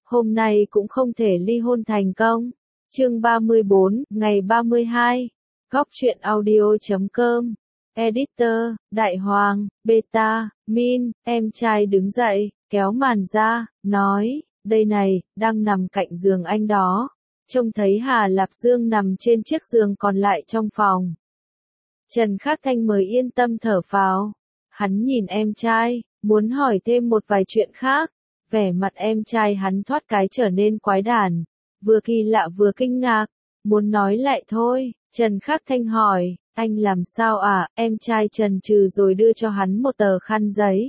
hôm nay cũng không thể ly hôn thành công. Chương 34, ngày 32. Góc truyện audio.com. Editor, Đại Hoàng, Beta, Min, em trai đứng dậy, kéo màn ra, nói, đây này, đang nằm cạnh giường anh đó. Trông thấy Hà Lạp Dương nằm trên chiếc giường còn lại trong phòng. Trần Khắc Thanh mới yên tâm thở phào. Hắn nhìn em trai, muốn hỏi thêm một vài chuyện khác. Vẻ mặt em trai hắn thoát cái trở nên quái đản, vừa kỳ lạ vừa kinh ngạc, muốn nói lại thôi. Trần Khắc Thanh hỏi, anh làm sao à? Em trai chần chừ rồi đưa cho hắn một tờ khăn giấy.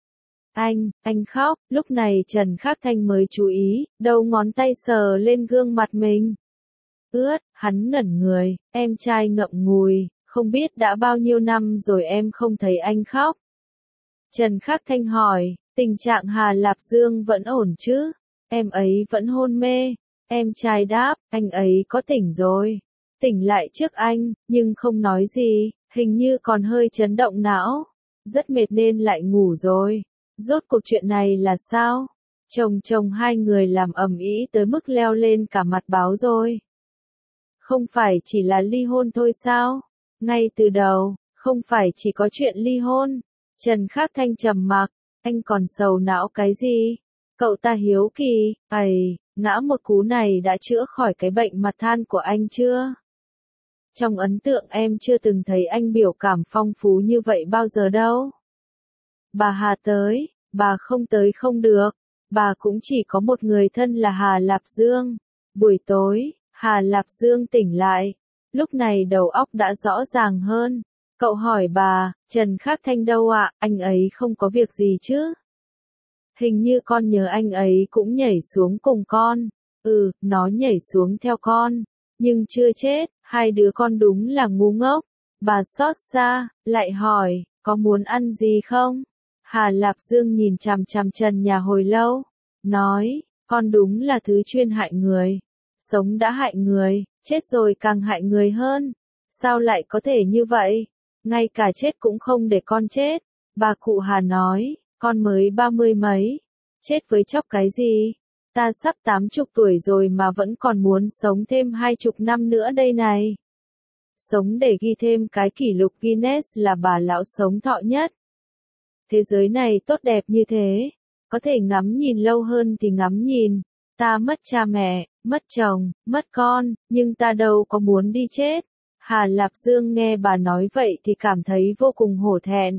Anh khóc. Lúc này Trần Khắc Thanh mới chú ý, đầu ngón tay sờ lên gương mặt mình. Ướt, hắn ngẩn người, em trai ngậm ngùi, không biết đã bao nhiêu năm rồi em không thấy anh khóc. Trần Khắc Thanh hỏi, tình trạng Hà Lạp Dương vẫn ổn chứ? Em ấy vẫn hôn mê. Em trai đáp, anh ấy có tỉnh rồi. Tỉnh lại trước anh, nhưng không nói gì, hình như còn hơi chấn động não. Rất mệt nên lại ngủ rồi. Rốt cuộc chuyện này là sao? Chồng hai người làm ầm ĩ tới mức leo lên cả mặt báo rồi. Không phải chỉ là ly hôn thôi sao? Ngay từ đầu, không phải chỉ có chuyện ly hôn. Trần Khắc Thanh trầm mặc, anh còn sầu não cái gì? Cậu ta hiếu kỳ, ngã một cú này đã chữa khỏi cái bệnh mặt than của anh chưa? Trong ấn tượng em chưa từng thấy anh biểu cảm phong phú như vậy bao giờ đâu. Bà Hà tới, bà không tới không được, bà cũng chỉ có một người thân là Hà Lạp Dương. Buổi tối, Hà Lạp Dương tỉnh lại, lúc này đầu óc đã rõ ràng hơn. Cậu hỏi bà, Trần Khắc Thanh đâu ạ? Anh ấy không có việc gì chứ? Hình như con nhớ anh ấy cũng nhảy xuống cùng con. Nó nhảy xuống theo con, nhưng chưa chết. Hai đứa con đúng là ngu ngốc. Bà xót xa, lại hỏi, có muốn ăn gì không? Hà Lạp Dương nhìn chằm chằm trần nhà hồi lâu, nói, con đúng là thứ chuyên hại người. Sống đã hại người, chết rồi càng hại người hơn. Sao lại có thể như vậy? Ngay cả chết cũng không để con chết. Bà cụ Hà nói, con mới 30 mấy, chết với chóc cái gì? Ta sắp 80 tuổi rồi mà vẫn còn muốn sống thêm 20 năm nữa đây này. Sống để ghi thêm cái kỷ lục Guinness là bà lão sống thọ nhất. Thế giới này tốt đẹp như thế, có thể ngắm nhìn lâu hơn thì ngắm nhìn. Ta mất cha mẹ, mất chồng, mất con, nhưng ta đâu có muốn đi chết. Hà Lạp Dương nghe bà nói vậy thì cảm thấy vô cùng hổ thẹn.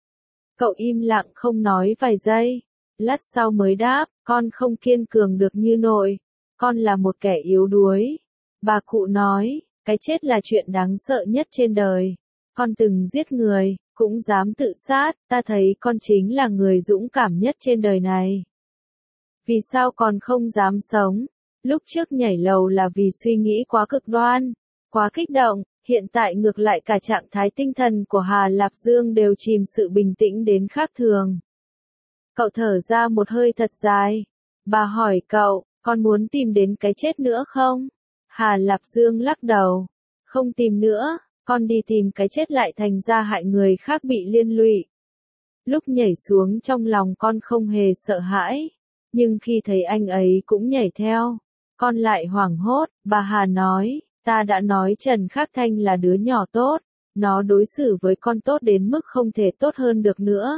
Cậu im lặng không nói vài giây, lát sau mới đáp, con không kiên cường được như nội, con là một kẻ yếu đuối. Bà cụ nói, cái chết là chuyện đáng sợ nhất trên đời. Con từng giết người, cũng dám tự sát, ta thấy con chính là người dũng cảm nhất trên đời này. Vì sao con không dám sống? Lúc trước nhảy lầu là vì suy nghĩ quá cực đoan, quá kích động, hiện tại ngược lại cả trạng thái tinh thần của Hà Lạp Dương đều chìm sự bình tĩnh đến khác thường. Cậu thở ra một hơi thật dài. Bà hỏi cậu, con muốn tìm đến cái chết nữa không? Hà Lạp Dương lắc đầu. Không tìm nữa, con đi tìm cái chết lại thành ra hại người khác bị liên lụy. Lúc nhảy xuống trong lòng con không hề sợ hãi, nhưng khi thấy anh ấy cũng nhảy theo, con lại hoảng hốt. Bà Hà nói, ta đã nói Trần Khắc Thanh là đứa nhỏ tốt, nó đối xử với con tốt đến mức không thể tốt hơn được nữa.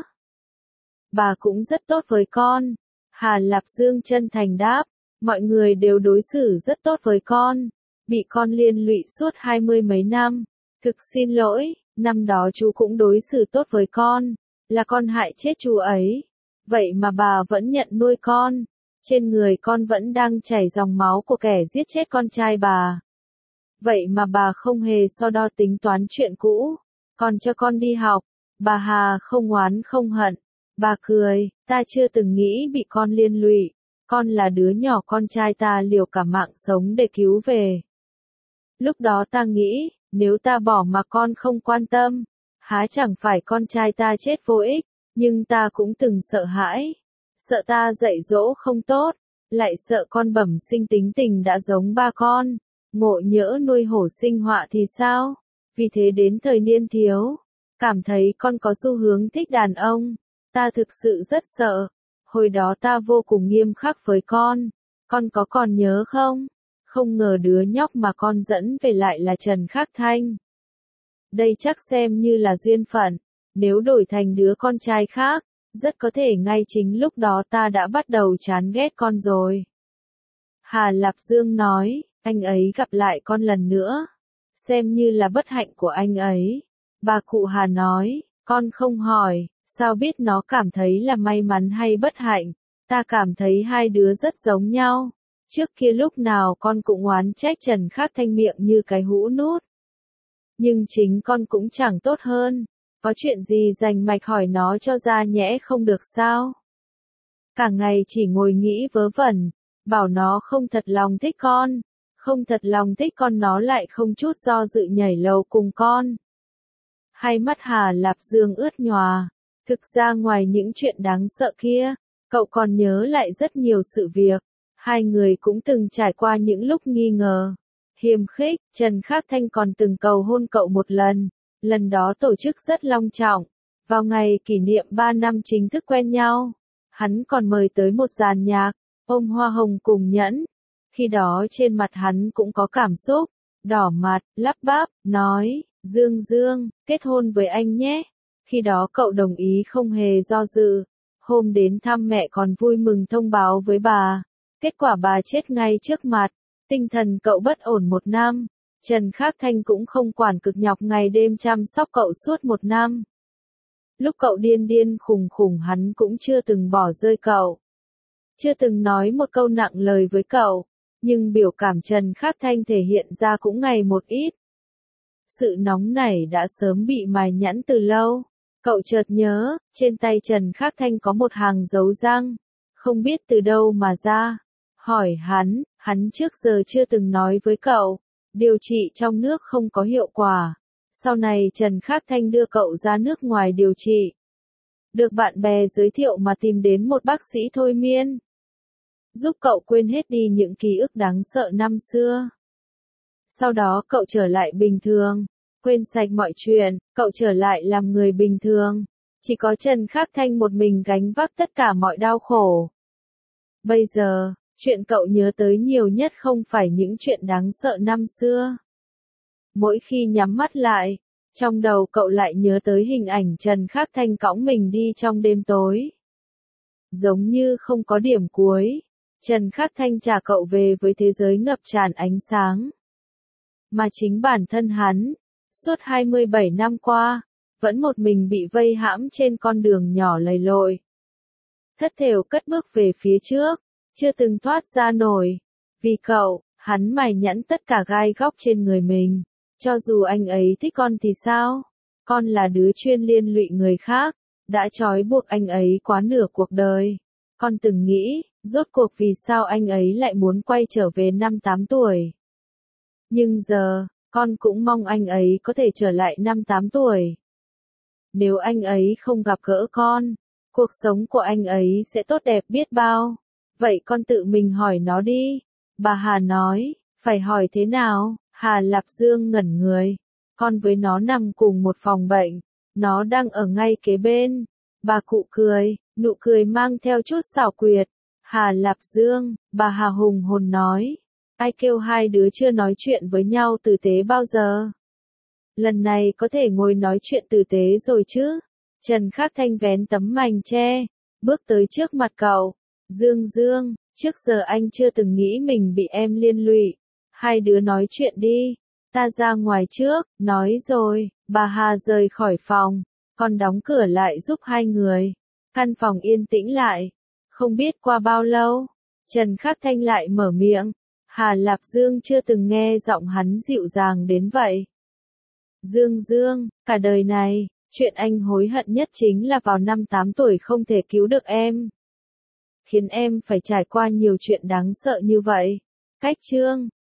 Bà cũng rất tốt với con. Hà Lạp Dương chân thành đáp, mọi người đều đối xử rất tốt với con, bị con liên lụy suốt 20 mấy năm. Thực xin lỗi, năm đó chú cũng đối xử tốt với con, là con hại chết chú ấy. Vậy mà bà vẫn nhận nuôi con, trên người con vẫn đang chảy dòng máu của kẻ giết chết con trai bà. Vậy mà bà không hề so đo tính toán chuyện cũ, còn cho con đi học. Bà Hà không oán không hận. Bà cười, ta chưa từng nghĩ bị con liên lụy, con là đứa nhỏ con trai ta liều cả mạng sống để cứu về. Lúc đó ta nghĩ, nếu ta bỏ mà con không quan tâm, há chẳng phải con trai ta chết vô ích, nhưng ta cũng từng sợ hãi, sợ ta dạy dỗ không tốt, lại sợ con bẩm sinh tính tình đã giống ba con, ngộ nhỡ nuôi hổ sinh họa thì sao? Vì thế đến thời niên thiếu, cảm thấy con có xu hướng thích đàn ông. Ta thực sự rất sợ. Hồi đó ta vô cùng nghiêm khắc với con. Con có còn nhớ không? Không ngờ đứa nhóc mà con dẫn về lại là Trần Khắc Thanh. Đây chắc xem như là duyên phận, nếu đổi thành đứa con trai khác, rất có thể ngay chính lúc đó ta đã bắt đầu chán ghét con rồi. Hà Lạp Dương nói, anh ấy gặp lại con lần nữa, xem như là bất hạnh của anh ấy. Bà cụ Hà nói, con không hỏi, sao biết nó cảm thấy là may mắn hay bất hạnh, ta cảm thấy hai đứa rất giống nhau. Trước kia lúc nào con cũng oán trách Trần Khắc Thanh miệng như cái hũ nút. Nhưng chính con cũng chẳng tốt hơn, có chuyện gì rành mạch hỏi nó cho ra nhẽ không được sao? Cả ngày chỉ ngồi nghĩ vớ vẩn, bảo nó không thật lòng thích con, không thật lòng thích con nó lại không chút do dự nhảy lầu cùng con. Hai mắt Hà Lạp Dương ướt nhòa, thực ra ngoài những chuyện đáng sợ kia, cậu còn nhớ lại rất nhiều sự việc, hai người cũng từng trải qua những lúc nghi ngờ. Hiềm khích, Trần Khắc Thanh còn từng cầu hôn cậu một lần đó tổ chức rất long trọng, vào ngày kỷ niệm 3 năm chính thức quen nhau, hắn còn mời tới một dàn nhạc, ôm hoa hồng cùng nhẫn, khi đó trên mặt hắn cũng có cảm xúc, đỏ mặt, lắp bắp, nói, Dương Dương, kết hôn với anh nhé, khi đó cậu đồng ý không hề do dự, hôm đến thăm mẹ còn vui mừng thông báo với bà, kết quả bà chết ngay trước mặt. Tinh thần cậu bất ổn 1 năm, Trần Khắc Thanh cũng không quản cực nhọc ngày đêm chăm sóc cậu suốt 1 năm. Lúc cậu điên điên khùng khùng hắn cũng chưa từng bỏ rơi cậu. Chưa từng nói một câu nặng lời với cậu, nhưng biểu cảm Trần Khắc Thanh thể hiện ra cũng ngày một ít. Sự nóng nảy đã sớm bị mài nhẵn từ lâu, cậu chợt nhớ, trên tay Trần Khắc Thanh có một hàng dấu răng, không biết từ đâu mà ra. Hỏi hắn trước giờ chưa từng nói với cậu, điều trị trong nước không có hiệu quả. Sau này Trần Khắc Thanh đưa cậu ra nước ngoài điều trị. Được bạn bè giới thiệu mà tìm đến một bác sĩ thôi miên. Giúp cậu quên hết đi những ký ức đáng sợ năm xưa. Sau đó cậu trở lại bình thường, quên sạch mọi chuyện, cậu trở lại làm người bình thường. Chỉ có Trần Khắc Thanh một mình gánh vác tất cả mọi đau khổ. Bây giờ, chuyện cậu nhớ tới nhiều nhất không phải những chuyện đáng sợ năm xưa. Mỗi khi nhắm mắt lại, trong đầu cậu lại nhớ tới hình ảnh Trần Khắc Thanh cõng mình đi trong đêm tối. Giống như không có điểm cuối, Trần Khắc Thanh trả cậu về với thế giới ngập tràn ánh sáng. Mà chính bản thân hắn, suốt 27 năm qua, vẫn một mình bị vây hãm trên con đường nhỏ lầy lội. Thất thểu cất bước về phía trước, chưa từng thoát ra nổi. Vì cậu, hắn mài nhẵn tất cả gai góc trên người mình. Cho dù anh ấy thích con thì sao? Con là đứa chuyên liên lụy người khác, đã trói buộc anh ấy quá nửa cuộc đời. Con từng nghĩ, rốt cuộc vì sao anh ấy lại muốn quay trở về năm 8 tuổi. Nhưng giờ, con cũng mong anh ấy có thể trở lại năm 8 tuổi. Nếu anh ấy không gặp gỡ con, cuộc sống của anh ấy sẽ tốt đẹp biết bao. Vậy con tự mình hỏi nó đi. Bà Hà nói, phải hỏi thế nào? Hà Lạp Dương ngẩn người. Con với nó nằm cùng một phòng bệnh. Nó đang ở ngay kế bên. Bà cụ cười, nụ cười mang theo chút xảo quyệt. Hà Lạp Dương, bà Hà hùng hồn nói. Ai kêu hai đứa chưa nói chuyện với nhau tử tế bao giờ? Lần này có thể ngồi nói chuyện tử tế rồi chứ? Trần Khắc Thanh vén tấm mành che, bước tới trước mặt cậu. Dương Dương, trước giờ anh chưa từng nghĩ mình bị em liên lụy. Hai đứa nói chuyện đi. Ta ra ngoài trước, nói rồi, bà Hà rời khỏi phòng, còn đóng cửa lại giúp hai người. Căn phòng yên tĩnh lại. Không biết qua bao lâu, Trần Khắc Thanh lại mở miệng. Hà Lạp Dương chưa từng nghe giọng hắn dịu dàng đến vậy. Dương Dương, cả đời này, chuyện anh hối hận nhất chính là vào năm 8 tuổi không thể cứu được em. Khiến em phải trải qua nhiều chuyện đáng sợ như vậy. Cách chương